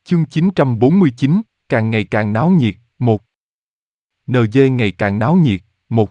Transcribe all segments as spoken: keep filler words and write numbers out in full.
Chương chín trăm bốn mươi chín, càng ngày càng náo nhiệt, một. en giê ngày càng náo nhiệt, một.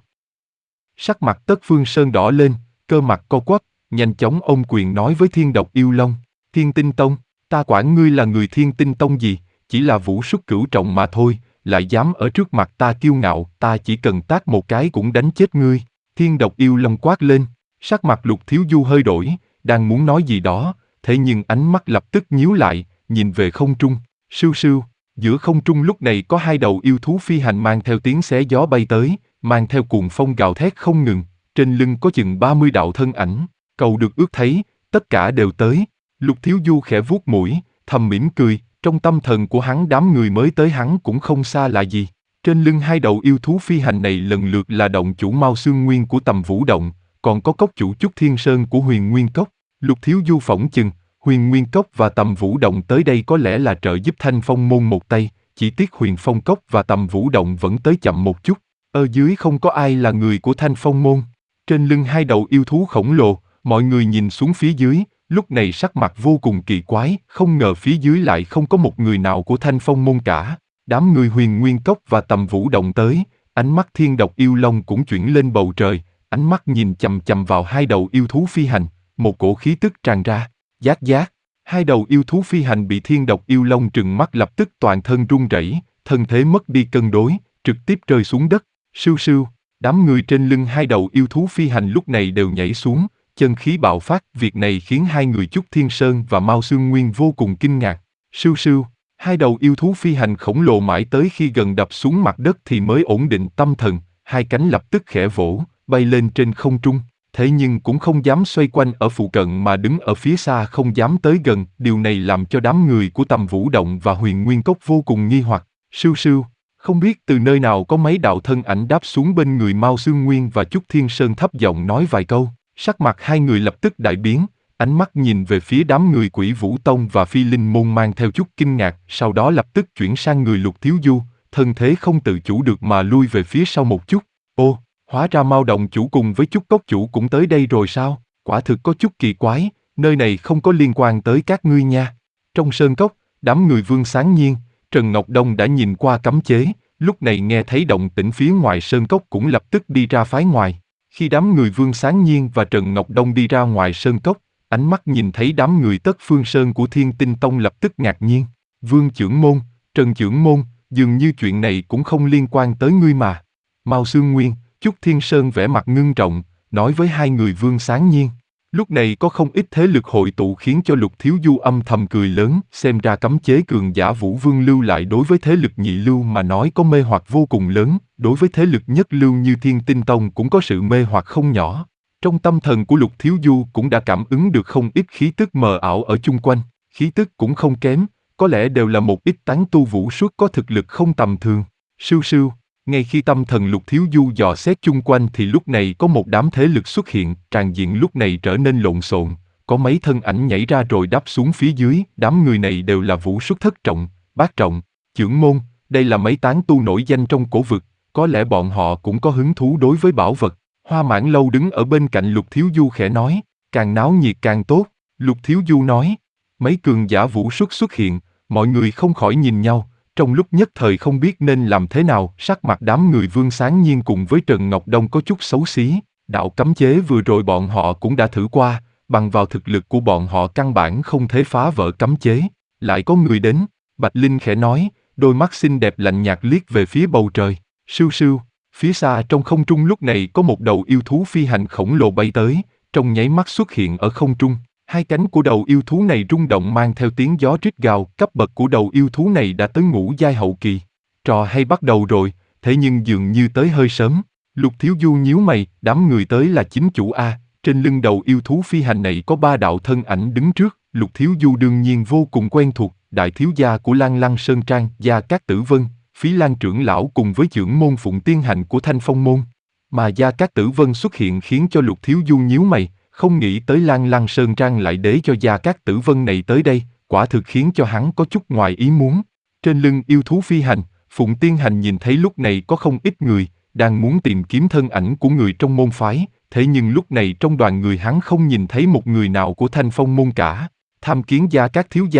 Sắc mặt Tất Phương Sơn đỏ lên, cơ mặt co quắp, nhanh chóng ôm quyền nói với Thiên Độc Yêu Long, Thiên Tinh Tông, ta quản ngươi là người Thiên Tinh Tông gì, chỉ là vũ xuất cửu trọng mà thôi, lại dám ở trước mặt ta kiêu ngạo, ta chỉ cần tát một cái cũng đánh chết ngươi. Thiên Độc Yêu Long quát lên, sắc mặt Lục Thiếu Du hơi đổi, đang muốn nói gì đó, thế nhưng ánh mắt lập tức nhíu lại, nhìn về không trung, sưu sưu, giữa không trung lúc này có hai đầu yêu thú phi hành mang theo tiếng xé gió bay tới, mang theo cuồng phong gào thét không ngừng, trên lưng có chừng ba mươi đạo thân ảnh, cầu được ước thấy, tất cả đều tới. Lục Thiếu Du khẽ vuốt mũi, thầm mỉm cười, trong tâm thần của hắn đám người mới tới hắn cũng không xa lạ gì. Trên lưng hai đầu yêu thú phi hành này lần lượt là động chủ Mao Xương Nguyên của Tầm Vũ Động, còn có cốc chủ Chúc Thiên Sơn của Huyền Nguyên Cốc. Lục Thiếu Du phỏng chừng, Huyền Nguyên Cốc và Tầm Vũ Động tới đây có lẽ là trợ giúp Thanh Phong môn một tay, chỉ tiếc Huyền Phong Cốc và Tầm Vũ Động vẫn tới chậm một chút. Ở dưới không có ai là người của Thanh Phong môn. Trên lưng hai đầu yêu thú khổng lồ, mọi người nhìn xuống phía dưới, lúc này sắc mặt vô cùng kỳ quái, không ngờ phía dưới lại không có một người nào của Thanh Phong môn cả. Đám người Huyền Nguyên Cốc và Tầm Vũ Động tới, ánh mắt Thiên Độc Yêu Long cũng chuyển lên bầu trời, ánh mắt nhìn chằm chằm vào hai đầu yêu thú phi hành, một cổ khí tức tràn ra. Giác giác, hai đầu yêu thú phi hành bị Thiên Độc Yêu Long trừng mắt lập tức toàn thân run rẩy, thân thế mất đi cân đối, trực tiếp rơi xuống đất. Sưu sưu, đám người trên lưng hai đầu yêu thú phi hành lúc này đều nhảy xuống, chân khí bạo phát, việc này khiến hai người Chúc Thiên Sơn và Mao Xương Nguyên vô cùng kinh ngạc. Sưu sưu, hai đầu yêu thú phi hành khổng lồ mãi tới khi gần đập xuống mặt đất thì mới ổn định tâm thần, hai cánh lập tức khẽ vỗ, bay lên trên không trung. Thế nhưng cũng không dám xoay quanh ở phụ cận mà đứng ở phía xa không dám tới gần, điều này làm cho đám người của Tầm Vũ Động và Huyền Nguyên Cốc vô cùng nghi hoặc. Sưu sưu, không biết từ nơi nào có mấy đạo thân ảnh đáp xuống bên người Mao Xương Nguyên và Chúc Thiên Sơn thấp giọng nói vài câu, sắc mặt hai người lập tức đại biến, ánh mắt nhìn về phía đám người Quỷ Vũ Tông và Phi Linh Môn mang theo chút kinh ngạc, sau đó lập tức chuyển sang người Lục Thiếu Du, thân thế không tự chủ được mà lui về phía sau một chút. Ô! Hóa ra Mao Động chủ cùng với Chúc Cốc chủ cũng tới đây rồi sao? Quả thực có chút kỳ quái, nơi này không có liên quan tới các ngươi nha. Trong sơn cốc, đám người Vương Sáng Nhiên, Trần Ngọc Đông đã nhìn qua cấm chế, lúc này nghe thấy động tĩnh phía ngoài sơn cốc cũng lập tức đi ra phái ngoài. Khi đám người Vương Sáng Nhiên và Trần Ngọc Đông đi ra ngoài sơn cốc, ánh mắt nhìn thấy đám người Tất Phương Sơn của Thiên Tinh Tông lập tức ngạc nhiên. Vương Chưởng Môn, Trần Chưởng Môn, dường như chuyện này cũng không liên quan tới ngươi mà. Mao Xương Nguyên, Chúc Thiên Sơn vẻ mặt ngưng trọng, nói với hai người Vương Sáng Nhiên. Lúc này có không ít thế lực hội tụ khiến cho Lục Thiếu Du âm thầm cười lớn, xem ra cấm chế cường giả Vũ Vương lưu lại đối với thế lực nhị lưu mà nói có mê hoặc vô cùng lớn, đối với thế lực nhất lưu như Thiên Tinh Tông cũng có sự mê hoặc không nhỏ. Trong tâm thần của Lục Thiếu Du cũng đã cảm ứng được không ít khí tức mờ ảo ở chung quanh, khí tức cũng không kém, có lẽ đều là một ít tán tu vũ xuất có thực lực không tầm thường. Sưu sưu. Ngay khi tâm thần Lục Thiếu Du dò xét chung quanh thì lúc này có một đám thế lực xuất hiện, tràng diện lúc này trở nên lộn xộn, có mấy thân ảnh nhảy ra rồi đáp xuống phía dưới, đám người này đều là vũ xuất thất trọng, bát trọng, chưởng môn, đây là mấy tán tu nổi danh trong cổ vực, có lẽ bọn họ cũng có hứng thú đối với bảo vật. Hoa Mãn Lâu đứng ở bên cạnh Lục Thiếu Du khẽ nói, càng náo nhiệt càng tốt. Lục Thiếu Du nói, mấy cường giả vũ xuất xuất hiện, mọi người không khỏi nhìn nhau. Trong lúc nhất thời không biết nên làm thế nào, sắc mặt đám người Vương Sáng Nhiên cùng với Trần Ngọc Đông có chút xấu xí. Đạo cấm chế vừa rồi bọn họ cũng đã thử qua, bằng vào thực lực của bọn họ căn bản không thể phá vỡ cấm chế. Lại có người đến, Bạch Linh khẽ nói, đôi mắt xinh đẹp lạnh nhạt liếc về phía bầu trời. Sưu sưu, phía xa trong không trung lúc này có một đầu yêu thú phi hành khổng lồ bay tới, trong nháy mắt xuất hiện ở không trung. Hai cánh của đầu yêu thú này rung động mang theo tiếng gió rít gào, cấp bậc của đầu yêu thú này đã tới ngũ giai hậu kỳ. Trò hay bắt đầu rồi, thế nhưng dường như tới hơi sớm. Lục Thiếu Du nhíu mày, đám người tới là chính chủ A, trên lưng đầu yêu thú phi hành này có ba đạo thân ảnh đứng trước. Lục Thiếu Du đương nhiên vô cùng quen thuộc, đại thiếu gia của Lan Lăng Sơn Trang, Gia Cát Tử Vân, Phí Lan trưởng lão cùng với chưởng môn Phụng Tiên Hành của Thanh Phong môn. Mà Gia Cát Tử Vân xuất hiện khiến cho Lục Thiếu Du nhíu mày. Không nghĩ tới Lan Lăng Sơn Trang lại để cho Gia Cát Tử Vân này tới đây, quả thực khiến cho hắn có chút ngoài ý muốn. Trên lưng yêu thú phi hành, Phụng Tiên Hành nhìn thấy lúc này có không ít người, đang muốn tìm kiếm thân ảnh của người trong môn phái, thế nhưng lúc này trong đoàn người hắn không nhìn thấy một người nào của Thanh Phong môn cả. Tham kiến Gia Cát thiếu gia,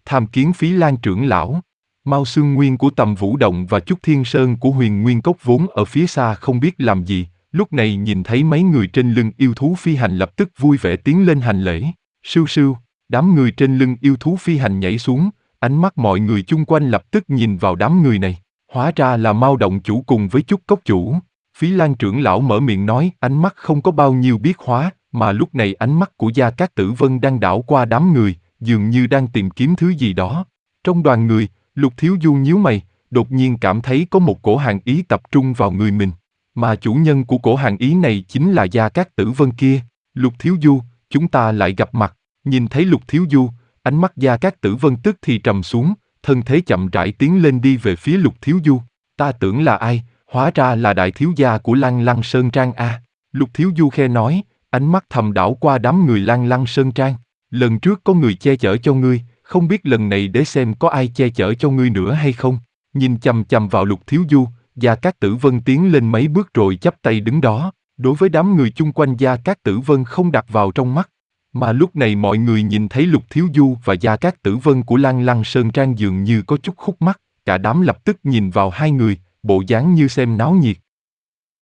tham kiến Phí Lan trưởng lão. Mao Xương Nguyên của Tầm Vũ Động và Chúc Thiên Sơn của Huyền Nguyên Cốc vốn ở phía xa không biết làm gì, lúc này nhìn thấy mấy người trên lưng yêu thú phi hành lập tức vui vẻ tiến lên hành lễ. Sưu sưu, đám người trên lưng yêu thú phi hành nhảy xuống, ánh mắt mọi người chung quanh lập tức nhìn vào đám người này. Hóa ra là Mao động chủ cùng với Chúc cốc chủ. Phí Lan trưởng lão mở miệng nói, ánh mắt không có bao nhiêu biết hóa, mà lúc này ánh mắt của Gia Cát Tử Vân đang đảo qua đám người, dường như đang tìm kiếm thứ gì đó. Trong đoàn người, Lục Thiếu Du nhíu mày, đột nhiên cảm thấy có một cổ hàn ý tập trung vào người mình. Mà chủ nhân của cổ hàn ý này chính là Gia Cát Tử Vân kia. Lục Thiếu Du, chúng ta lại gặp mặt. Nhìn thấy Lục Thiếu Du, ánh mắt Gia Cát Tử Vân tức thì trầm xuống, thân thế chậm rãi tiến lên đi về phía Lục Thiếu Du. Ta tưởng là ai, hóa ra là đại thiếu gia của Lăng Lăng Sơn Trang a. Lục Thiếu Du khe nói, ánh mắt thầm đảo qua đám người Lăng Lăng Sơn Trang. Lần trước có người che chở cho ngươi, không biết lần này để xem có ai che chở cho ngươi nữa hay không. Nhìn chằm chằm vào Lục Thiếu Du, Gia Cát Tử Vân tiến lên mấy bước rồi chắp tay đứng đó. Đối với đám người chung quanh Gia Cát Tử Vân không đặt vào trong mắt. Mà lúc này mọi người nhìn thấy Lục Thiếu Du và Gia Cát Tử Vân của Lăng Lăng Sơn Trang dường như có chút khúc mắc, cả đám lập tức nhìn vào hai người, bộ dáng như xem náo nhiệt.